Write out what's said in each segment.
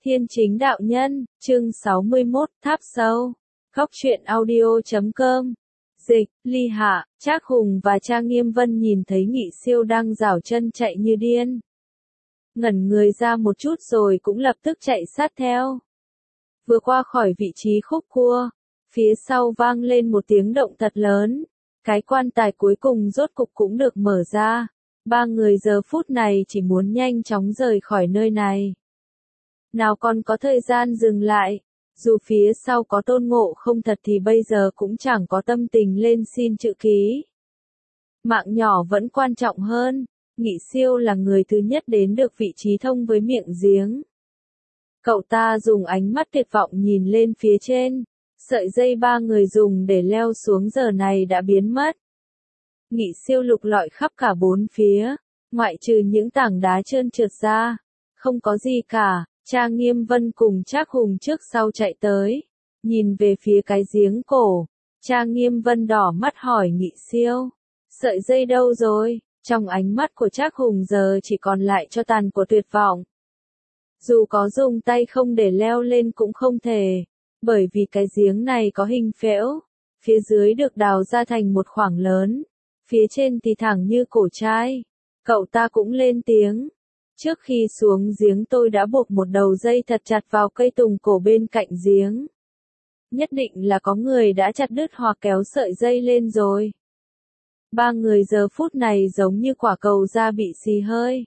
Thiên Chính Đạo Nhân, chương 61, Tháp Sâu. Góc truyện audio.com. Dịch, Ly Hạ, Trác Hùng và Trang Nghiêm Vân nhìn thấy Nghị Siêu đang giảo chân chạy như điên. Ngẩn người ra một chút rồi cũng lập tức chạy sát theo. Vừa qua khỏi vị trí khúc cua, phía sau vang lên một tiếng động thật lớn. Cái quan tài cuối cùng rốt cục cũng được mở ra. Ba người giờ phút này chỉ muốn nhanh chóng rời khỏi nơi này. Nào còn có thời gian dừng lại, dù phía sau có Tôn Ngộ Không thật thì bây giờ cũng chẳng có tâm tình lên xin chữ ký. Mạng nhỏ vẫn quan trọng hơn, Nghị Siêu là người thứ nhất đến được vị trí thông với miệng giếng. Cậu ta dùng ánh mắt tuyệt vọng nhìn lên phía trên, sợi dây ba người dùng để leo xuống giờ này đã biến mất. Nghị Siêu lục lọi khắp cả bốn phía, ngoại trừ những tảng đá trơn trượt ra, không có gì cả. Trang Nghiêm Vân cùng Trác Hùng trước sau chạy tới, nhìn về phía cái giếng cổ. Trang Nghiêm Vân đỏ mắt hỏi Nghị Siêu, sợi dây đâu rồi? Trong ánh mắt của Trác Hùng giờ chỉ còn lại cho tàn của tuyệt vọng. Dù có dùng tay không để leo lên cũng không thể, bởi vì cái giếng này có hình phễu, phía dưới được đào ra thành một khoảng lớn, phía trên thì thẳng như cổ trai. Cậu ta cũng lên tiếng. Trước khi xuống giếng tôi đã buộc một đầu dây thật chặt vào cây tùng cổ bên cạnh giếng. Nhất định là có người đã chặt đứt hoặc kéo sợi dây lên rồi. Ba người giờ phút này giống như quả cầu da bị xì hơi.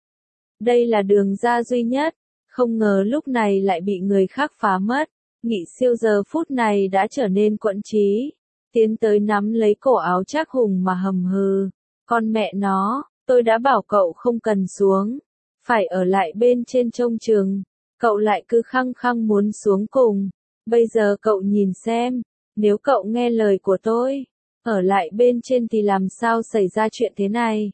Đây là đường ra duy nhất, không ngờ lúc này lại bị người khác phá mất. Nghị Siêu giờ phút này đã trở nên quẫn trí, tiến tới nắm lấy cổ áo Trác Hùng mà hầm hừ. Con mẹ nó, tôi đã bảo cậu không cần xuống. Phải ở lại bên trên trông chừng, cậu lại cứ khăng khăng muốn xuống cùng. Bây giờ cậu nhìn xem, nếu cậu nghe lời của tôi, ở lại bên trên thì làm sao xảy ra chuyện thế này?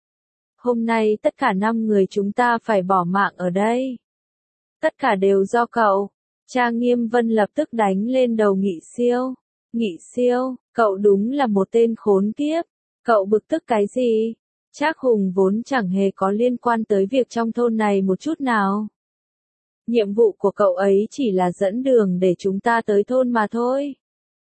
Hôm nay tất cả 5 người chúng ta phải bỏ mạng ở đây. Tất cả đều do cậu. Trang Nghiêm Vân lập tức đánh lên đầu Nghị Siêu. Nghị Siêu, cậu đúng là một tên khốn kiếp. Cậu bực tức cái gì? Trác Hùng vốn chẳng hề có liên quan tới việc trong thôn này một chút nào. Nhiệm vụ của cậu ấy chỉ là dẫn đường để chúng ta tới thôn mà thôi.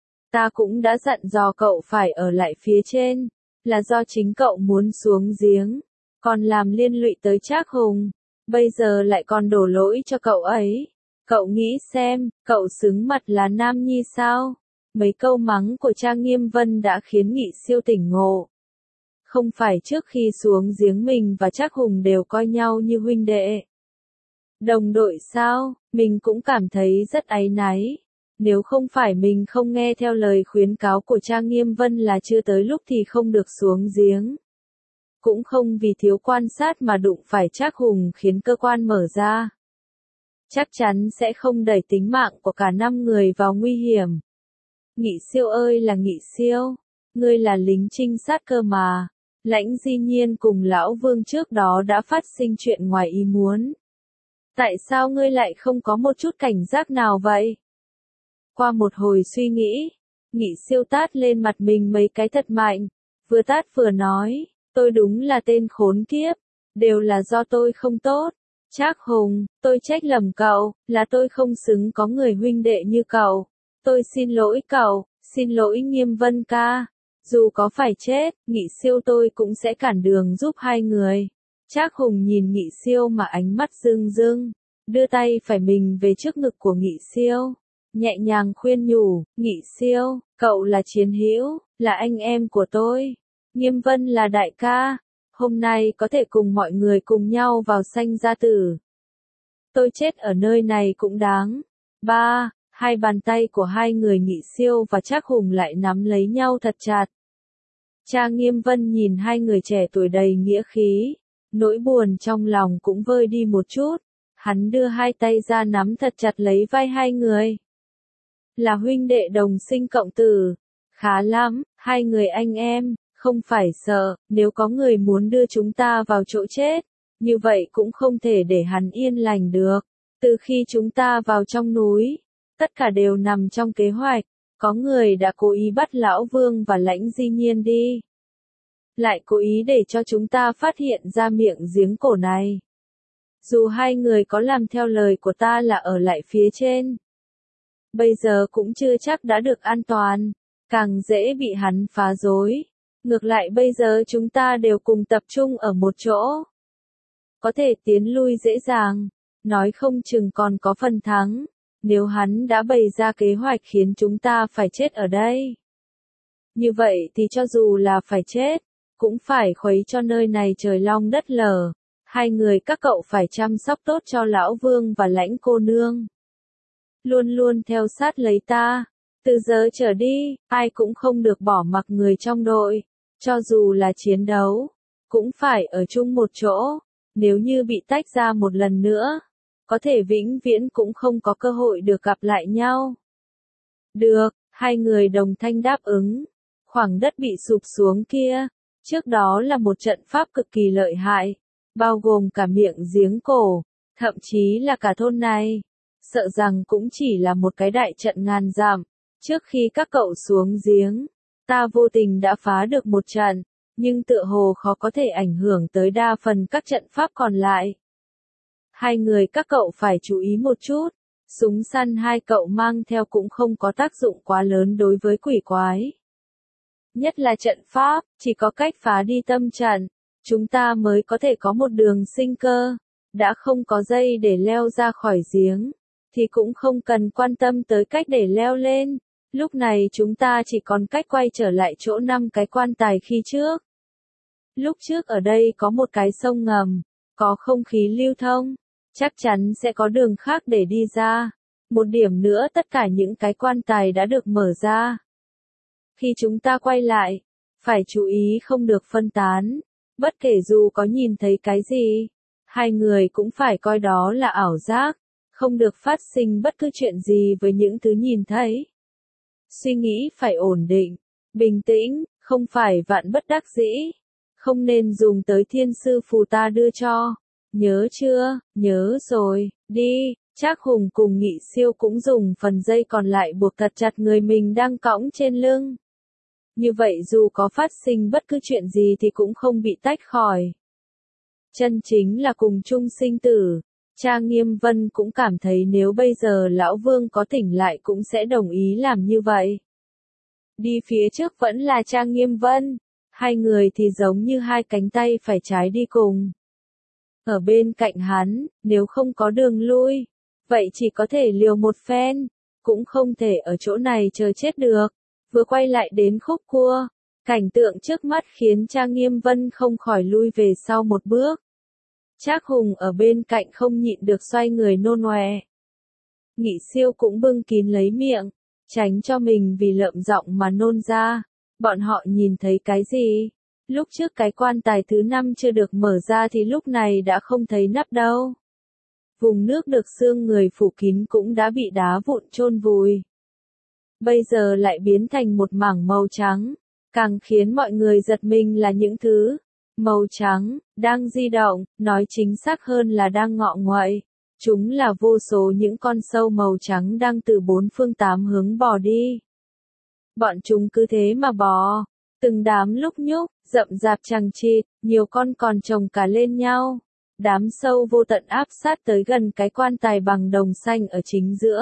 Ta cũng đã dặn dò cậu phải ở lại phía trên, là do chính cậu muốn xuống giếng, còn làm liên lụy tới Trác Hùng, bây giờ lại còn đổ lỗi cho cậu ấy. Cậu nghĩ xem, cậu xứng mặt là nam nhi sao? Mấy câu mắng của Trang Nghiêm Vân đã khiến Nghị Siêu tỉnh ngộ. Không phải trước khi xuống giếng mình và Trác Hùng đều coi nhau như huynh đệ, đồng đội sao? Mình cũng cảm thấy rất áy náy. Nếu không phải mình không nghe theo lời khuyến cáo của Trang Nghiêm Vân là chưa tới lúc thì không được xuống giếng. Cũng không vì thiếu quan sát mà đụng phải Trác Hùng khiến cơ quan mở ra. Chắc chắn sẽ không đẩy tính mạng của cả 5 người vào nguy hiểm. Nghị Siêu ơi là Nghị Siêu, ngươi là lính trinh sát cơ mà. Lãnh Di Nhiên cùng Lão Vương trước đó đã phát sinh chuyện ngoài ý muốn. Tại sao ngươi lại không có một chút cảnh giác nào vậy? Qua một hồi suy nghĩ, Nghị Siêu tát lên mặt mình mấy cái thật mạnh, vừa tát vừa nói, tôi đúng là tên khốn kiếp, đều là do tôi không tốt. Trác Hùng, tôi trách lầm cậu, là tôi không xứng có người huynh đệ như cậu. Tôi xin lỗi cậu, xin lỗi Nghiêm Vân ca. Dù có phải chết, Nghị Siêu tôi cũng sẽ cản đường giúp hai người. Trác Hùng nhìn Nghị Siêu mà ánh mắt rưng rưng, đưa tay phải mình về trước ngực của Nghị Siêu, nhẹ nhàng khuyên nhủ, Nghị Siêu, cậu là chiến hữu, là anh em của tôi. Nghiêm Vân là đại ca, hôm nay có thể cùng mọi người cùng nhau vào sanh gia tử. Tôi chết ở nơi này cũng đáng. Hai bàn tay của hai người Nghị Siêu và Trác Hùng lại nắm lấy nhau thật chặt. Trang Nghiêm Vân nhìn hai người trẻ tuổi đầy nghĩa khí, nỗi buồn trong lòng cũng vơi đi một chút, hắn đưa hai tay ra nắm thật chặt lấy vai hai người. Là huynh đệ đồng sinh cộng tử, khá lắm, hai người anh em, không phải sợ, nếu có người muốn đưa chúng ta vào chỗ chết, như vậy cũng không thể để hắn yên lành được. Từ khi chúng ta vào trong núi, tất cả đều nằm trong kế hoạch. Có người đã cố ý bắt Lão Vương và Lãnh Di Nhiên đi. Lại cố ý để cho chúng ta phát hiện ra miệng giếng cổ này. Dù hai người có làm theo lời của ta là ở lại phía trên, bây giờ cũng chưa chắc đã được an toàn, càng dễ bị hắn phá rối. Ngược lại bây giờ chúng ta đều cùng tập trung ở một chỗ, có thể tiến lui dễ dàng, nói không chừng còn có phần thắng, nếu hắn đã bày ra kế hoạch khiến chúng ta phải chết ở đây. Như vậy thì cho dù là phải chết, cũng phải khuấy cho nơi này trời long đất lở. Hai người các cậu phải chăm sóc tốt cho lão vương và lãnh cô nương. Luôn luôn theo sát lấy ta. Từ giờ trở đi, ai cũng không được bỏ mặc người trong đội. Cho dù là chiến đấu, cũng phải ở chung một chỗ. Nếu như bị tách ra một lần nữa, có thể vĩnh viễn cũng không có cơ hội được gặp lại nhau. Được, hai người đồng thanh đáp ứng. Khoảng đất bị sụp xuống kia, trước đó là một trận pháp cực kỳ lợi hại, bao gồm cả miệng giếng cổ, thậm chí là cả thôn này. Sợ rằng cũng chỉ là một cái đại trận ngàn dặm. Trước khi các cậu xuống giếng, ta vô tình đã phá được một trận, nhưng tựa hồ khó có thể ảnh hưởng tới đa phần các trận pháp còn lại. Hai người các cậu phải chú ý một chút, súng săn hai cậu mang theo cũng không có tác dụng quá lớn đối với quỷ quái. Nhất là trận pháp, chỉ có cách phá đi tâm trận, chúng ta mới có thể có một đường sinh cơ. Đã không có dây để leo ra khỏi giếng, thì cũng không cần quan tâm tới cách để leo lên. Lúc này chúng ta chỉ còn cách quay trở lại chỗ 5 cái quan tài khi trước. Lúc trước ở đây có một cái sông ngầm, có không khí lưu thông, chắc chắn sẽ có đường khác để đi ra. Một điểm nữa tất cả những cái quan tài đã được mở ra. Khi chúng ta quay lại, phải chú ý không được phân tán, bất kể dù có nhìn thấy cái gì, hai người cũng phải coi đó là ảo giác, không được phát sinh bất cứ chuyện gì với những thứ nhìn thấy. Suy nghĩ phải ổn định, bình tĩnh, không phải vạn bất đắc dĩ, không nên dùng tới thiên sư phù ta đưa cho. Nhớ chưa? Nhớ rồi, đi. Trác Hùng cùng Nghị Siêu cũng dùng phần dây còn lại buộc thật chặt người mình đang cõng trên lưng. Như vậy dù có phát sinh bất cứ chuyện gì thì cũng không bị tách khỏi. Chân chính là cùng chung sinh tử. Cha Nghiêm Vân cũng cảm thấy nếu bây giờ Lão Vương có tỉnh lại cũng sẽ đồng ý làm như vậy. Đi phía trước vẫn là Cha Nghiêm Vân. Hai người thì giống như hai cánh tay phải trái đi cùng. Ở bên cạnh hắn, nếu không có đường lui, vậy chỉ có thể liều một phen, cũng không thể ở chỗ này chờ chết được. Vừa quay lại đến khúc cua, cảnh tượng trước mắt khiến Cha Nghiêm Vân không khỏi lui về sau một bước. Trác Hùng ở bên cạnh không nhịn được xoay người nôn ọe. Nghị Siêu cũng bưng kín lấy miệng, tránh cho mình vì lợm giọng mà nôn ra. Bọn họ nhìn thấy cái gì? Lúc trước cái quan tài thứ 5 chưa được mở ra thì lúc này đã không thấy nắp đâu. Vùng nước được xương người phủ kín cũng đã bị đá vụn chôn vùi. Bây giờ lại biến thành một mảng màu trắng, càng khiến mọi người giật mình là những thứ màu trắng đang di động, nói chính xác hơn là đang ngọ nguậy. Chúng là vô số những con sâu màu trắng đang từ 4 phương 8 hướng bò đi. Bọn chúng cứ thế mà bò, từng đám lúc nhúc, rậm rạp chằng chịt, nhiều con còn chồng cả lên nhau. Đám sâu vô tận áp sát tới gần cái quan tài bằng đồng xanh ở chính giữa.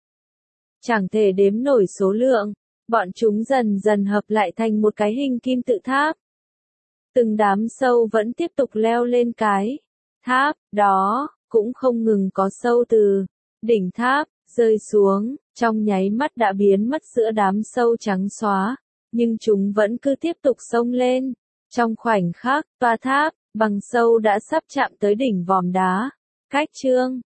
Chẳng thể đếm nổi số lượng, bọn chúng dần dần hợp lại thành một cái hình kim tự tháp. Từng đám sâu vẫn tiếp tục leo lên cái tháp đó, cũng không ngừng có sâu từ đỉnh tháp rơi xuống, trong nháy mắt đã biến mất giữa đám sâu trắng xóa, nhưng chúng vẫn cứ tiếp tục xông lên. Trong khoảnh khắc, tòa tháp bằng sâu đã sắp chạm tới đỉnh vòm đá. Cách chương